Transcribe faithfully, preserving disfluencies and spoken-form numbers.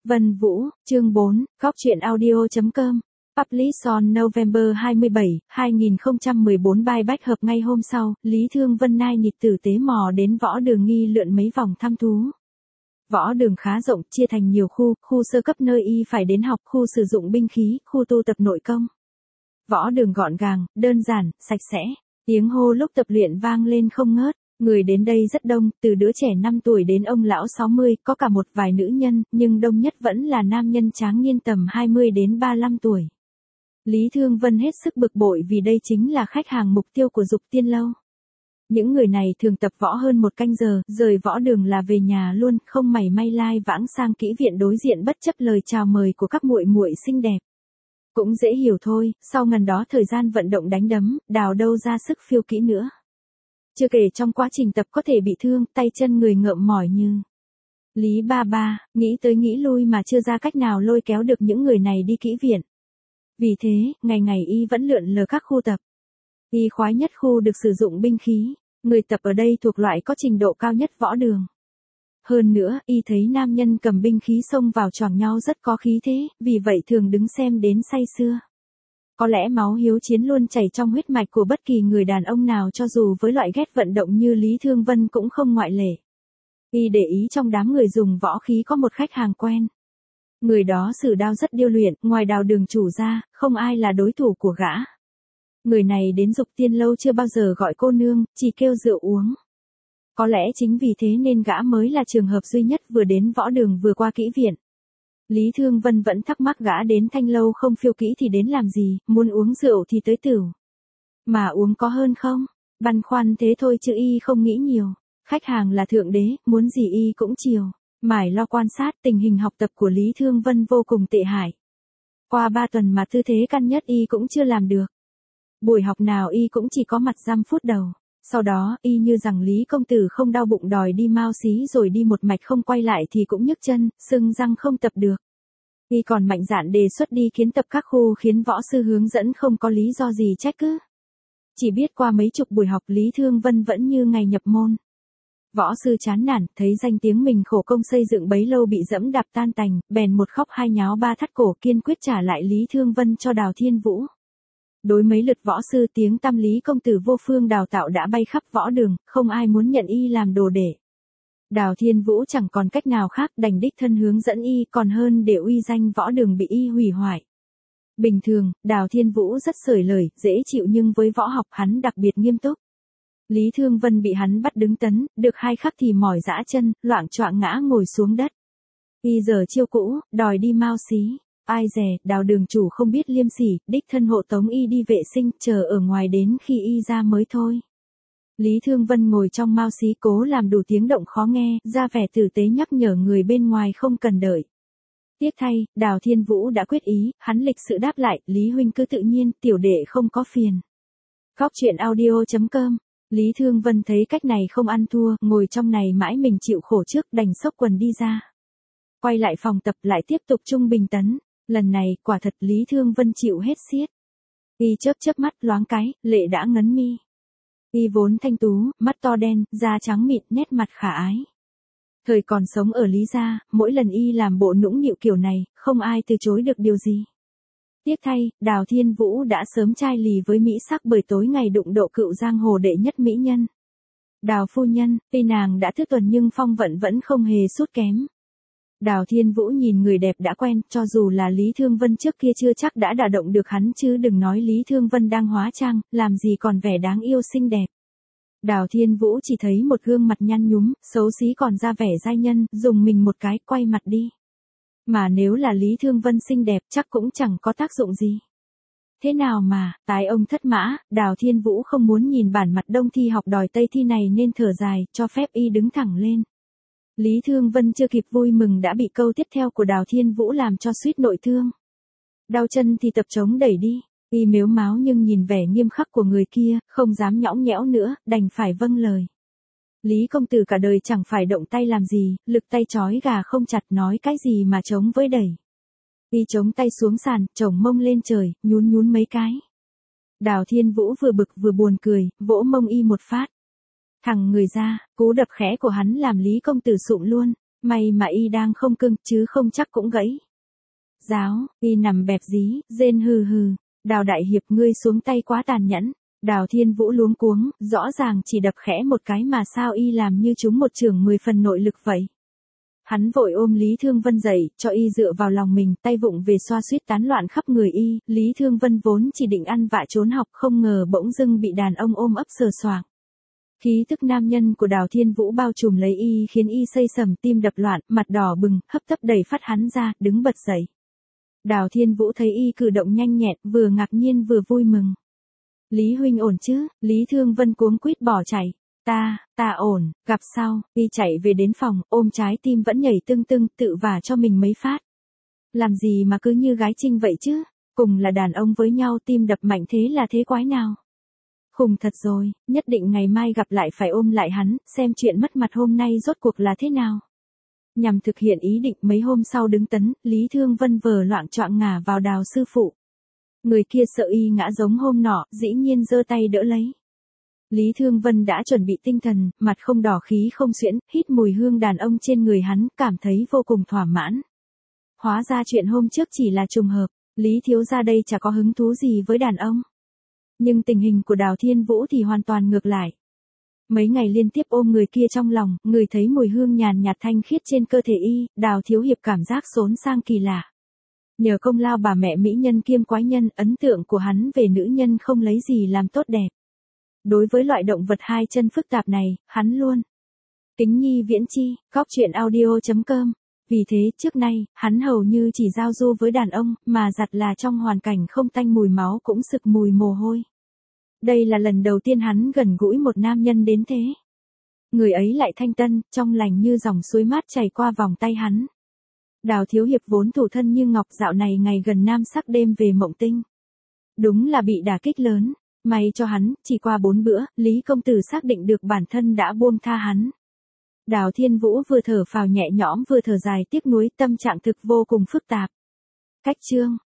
Vân Vũ, chương bốn, Góc truyện audio chấm com. Publish on November hai mươi bảy, hai nghìn không trăm mười bốn. Bài bách hợp ngay hôm sau, Lý Thương Vân nai nịt tử tế mò đến võ đường nghi lượn mấy vòng thăm thú. Võ đường khá rộng, chia thành nhiều khu, khu sơ cấp nơi y phải đến học, khu sử dụng binh khí, khu tu tập nội công. Võ đường gọn gàng, đơn giản, sạch sẽ, tiếng hô lúc tập luyện vang lên không ngớt. Người đến đây rất đông, từ đứa trẻ năm tuổi đến ông lão sáu mươi, có cả một vài nữ nhân, nhưng đông nhất vẫn là nam nhân tráng niên tầm hai mươi đến ba mươi lăm tuổi. Lý Thương Vân hết sức bực bội vì đây chính là khách hàng mục tiêu của Dục Tiên Lâu. Những người này thường tập võ hơn một canh giờ, rời võ đường là về nhà luôn, không mảy may lai vãng sang kỹ viện đối diện bất chấp lời chào mời của các muội muội xinh đẹp. Cũng dễ hiểu thôi, sau ngần đó thời gian vận động đánh đấm, đào đâu ra sức phiêu kỹ nữa. Chưa kể trong quá trình tập có thể bị thương, tay chân người ngợm mỏi như. Lý ba ba, nghĩ tới nghĩ lui mà chưa ra cách nào lôi kéo được những người này đi kỹ viện. Vì thế, ngày ngày y vẫn lượn lờ các khu tập. Y khoái nhất khu được sử dụng binh khí, người tập ở đây thuộc loại có trình độ cao nhất võ đường. Hơn nữa, y thấy nam nhân cầm binh khí xông vào choảng nhau rất có khí thế, vì vậy thường đứng xem đến say sưa. Có lẽ máu hiếu chiến luôn chảy trong huyết mạch của bất kỳ người đàn ông nào cho dù với loại ghét vận động như Lý Thương Vân cũng không ngoại lệ. Y để ý trong đám người dùng võ khí có một khách hàng quen. Người đó sử đao rất điêu luyện, ngoài Đào đường chủ ra, không ai là đối thủ của gã. Người này đến Dục Tiên Lâu chưa bao giờ gọi cô nương, chỉ kêu rượu uống. Có lẽ chính vì thế nên gã mới là trường hợp duy nhất vừa đến võ đường vừa qua kỹ viện. Lý Thương Vân vẫn thắc mắc gã đến Thanh Lâu không phiêu kỹ thì đến làm gì, muốn uống rượu thì tới tửu. Mà uống có hơn không? Băn khoăn thế thôi chứ y không nghĩ nhiều. Khách hàng là thượng đế, muốn gì y cũng chiều. Mải lo quan sát tình hình học tập của Lý Thương Vân vô cùng tệ hại. Qua ba tuần mà tư thế căn nhất y cũng chưa làm được. Buổi học nào y cũng chỉ có mặt dăm phút đầu. Sau đó, y như rằng Lý công tử không đau bụng đòi đi mau xí rồi đi một mạch không quay lại thì cũng nhức chân, sưng răng không tập được. Y còn mạnh dạn đề xuất đi kiến tập các khu khiến võ sư hướng dẫn không có lý do gì trách cứ. Chỉ biết qua mấy chục buổi học Lý Thương Vân vẫn như ngày nhập môn. Võ sư chán nản, thấy danh tiếng mình khổ công xây dựng bấy lâu bị dẫm đạp tan tành, bèn một khóc hai nháo ba thắt cổ kiên quyết trả lại Lý Thương Vân cho Đào Thiên Vũ. Đối mấy lượt võ sư tiếng tăm Lý công tử vô phương đào tạo đã bay khắp võ đường, không ai muốn nhận y làm đồ đệ. Đào Thiên Vũ chẳng còn cách nào khác đành đích thân hướng dẫn y còn hơn để uy danh võ đường bị y hủy hoại. Bình thường, Đào Thiên Vũ rất xởi lời, dễ chịu nhưng với võ học hắn đặc biệt nghiêm túc. Lý Thương Vân bị hắn bắt đứng tấn, được hai khắc thì mỏi dã chân, loạng choạng ngã ngồi xuống đất. Y giờ chiêu cũ, đòi đi mau xí. Ai dè, Đào đường chủ không biết liêm sỉ, đích thân hộ tống y đi vệ sinh, chờ ở ngoài đến khi y ra mới thôi. Lý Thương Vân ngồi trong mao xí cố làm đủ tiếng động khó nghe, ra vẻ tử tế nhắc nhở người bên ngoài không cần đợi. Tiếc thay, Đào Thiên Vũ đã quyết ý, hắn lịch sự đáp lại, Lý huynh cứ tự nhiên, tiểu đệ không có phiền. Góc truyện audio chấm com. Lý Thương Vân thấy cách này không ăn thua, ngồi trong này mãi mình chịu khổ trước đành xốc quần đi ra. Quay lại phòng tập lại tiếp tục trung bình tấn. Lần này, quả thật Lý Thương Vân chịu hết xiết. Y chớp chớp mắt loáng cái, lệ đã ngấn mi. Y vốn thanh tú, mắt to đen, da trắng mịn, nét mặt khả ái. Thời còn sống ở Lý gia, mỗi lần y làm bộ nũng nịu kiểu này, không ai từ chối được điều gì. Tiếc thay, Đào Thiên Vũ đã sớm chai lì với mỹ sắc bởi tối ngày đụng độ cựu giang hồ đệ nhất mỹ nhân. Đào phu nhân, tuy nàng đã thức tuần nhưng phong vận vẫn không hề sút kém. Đào Thiên Vũ nhìn người đẹp đã quen, cho dù là Lý Thương Vân trước kia chưa chắc đã đả động được hắn chứ đừng nói Lý Thương Vân đang hóa trang, làm gì còn vẻ đáng yêu xinh đẹp. Đào Thiên Vũ chỉ thấy một gương mặt nhăn nhúm, xấu xí còn ra vẻ giai nhân, dùng mình một cái, quay mặt đi. Mà nếu là Lý Thương Vân xinh đẹp chắc cũng chẳng có tác dụng gì. Thế nào mà, tái ông thất mã, Đào Thiên Vũ không muốn nhìn bản mặt đông thi học đòi tây thi này nên thở dài, cho phép y đứng thẳng lên. Lý Thương Vân chưa kịp vui mừng đã bị câu tiếp theo của Đào Thiên Vũ làm cho suýt nội thương. Đau chân thì tập chống đẩy đi, y mếu máo nhưng nhìn vẻ nghiêm khắc của người kia, không dám nhõng nhẽo nữa, đành phải vâng lời. Lý công tử cả đời chẳng phải động tay làm gì, lực tay trói gà không chặt nói cái gì mà chống với đẩy. Y chống tay xuống sàn, chồng mông lên trời, nhún nhún mấy cái. Đào Thiên Vũ vừa bực vừa buồn cười, vỗ mông y một phát. Thằng người ra, cú đập khẽ của hắn làm Lý công tử sụm luôn, May mà y đang không cưng, chứ không chắc cũng gãy. Giáo, y nằm bẹp dí, rên hừ hừ. Đào đại hiệp ngươi xuống tay quá tàn nhẫn. Đào Thiên Vũ luống cuống, rõ ràng chỉ đập khẽ một cái mà sao y làm như trúng một chưởng mười phần nội lực vậy. Hắn vội ôm Lý Thương Vân dậy, cho y dựa vào lòng mình, tay vụng về xoa suýt tán loạn khắp người y. Lý Thương Vân vốn chỉ định ăn vạ trốn học, không ngờ bỗng dưng bị đàn ông ôm ấp sờ soạng. Khí tức nam nhân của Đào Thiên Vũ bao trùm lấy y khiến y xây sầm tim đập loạn, mặt đỏ bừng, hấp tấp đẩy phát hắn ra, đứng bật dậy. Đào Thiên Vũ thấy y cử động nhanh nhẹn, vừa ngạc nhiên vừa vui mừng. Lý huynh ổn chứ? Lý Thương Vân cuống quýt bỏ chạy. Ta, ta ổn, gặp sau, y chạy về đến phòng, ôm trái tim vẫn nhảy tưng tưng, tự vả cho mình mấy phát. Làm gì mà cứ như gái trinh vậy chứ? Cùng là đàn ông với nhau tim đập mạnh thế là thế quái nào? Khùng thật rồi, nhất định ngày mai gặp lại phải ôm lại hắn, xem chuyện mất mặt hôm nay rốt cuộc là thế nào. Nhằm thực hiện ý định mấy hôm sau đứng tấn, Lý Thương Vân vờ loạng choạng ngả vào Đào sư phụ. Người kia sợ y ngã giống hôm nọ, dĩ nhiên giơ tay đỡ lấy. Lý Thương Vân đã chuẩn bị tinh thần, mặt không đỏ khí không xuyễn, hít mùi hương đàn ông trên người hắn, cảm thấy vô cùng thỏa mãn. Hóa ra chuyện hôm trước chỉ là trùng hợp, Lý thiếu gia đây chả có hứng thú gì với đàn ông. Nhưng tình hình của Đào Thiên Vũ thì hoàn toàn ngược lại. Mấy ngày liên tiếp ôm người kia trong lòng, người thấy mùi hương nhàn nhạt thanh khiết trên cơ thể y, Đào thiếu hiệp cảm giác xốn sang kỳ lạ. Nhờ công lao bà mẹ mỹ nhân kiêm quái nhân, ấn tượng của hắn về nữ nhân không lấy gì làm tốt đẹp. Đối với loại động vật hai chân phức tạp này, hắn luôn. Kính nhi viễn chi, góc truyện audio chấm com. Vì thế, trước nay, hắn hầu như chỉ giao du với đàn ông, mà giặt là trong hoàn cảnh không tanh mùi máu cũng sực mùi mồ hôi. Đây là lần đầu tiên hắn gần gũi một nam nhân đến thế. Người ấy lại thanh tân, trong lành như dòng suối mát chảy qua vòng tay hắn. Đào thiếu hiệp vốn thủ thân như ngọc, dạo này ngày gần nam sắc đêm về mộng tinh. Đúng là bị đả kích lớn. May cho hắn, chỉ qua bốn bữa, Lý công tử xác định được bản thân đã buông tha hắn. Đào Thiên Vũ vừa thở phào nhẹ nhõm vừa thở dài tiếc nuối, tâm trạng thực vô cùng phức tạp. Cách chương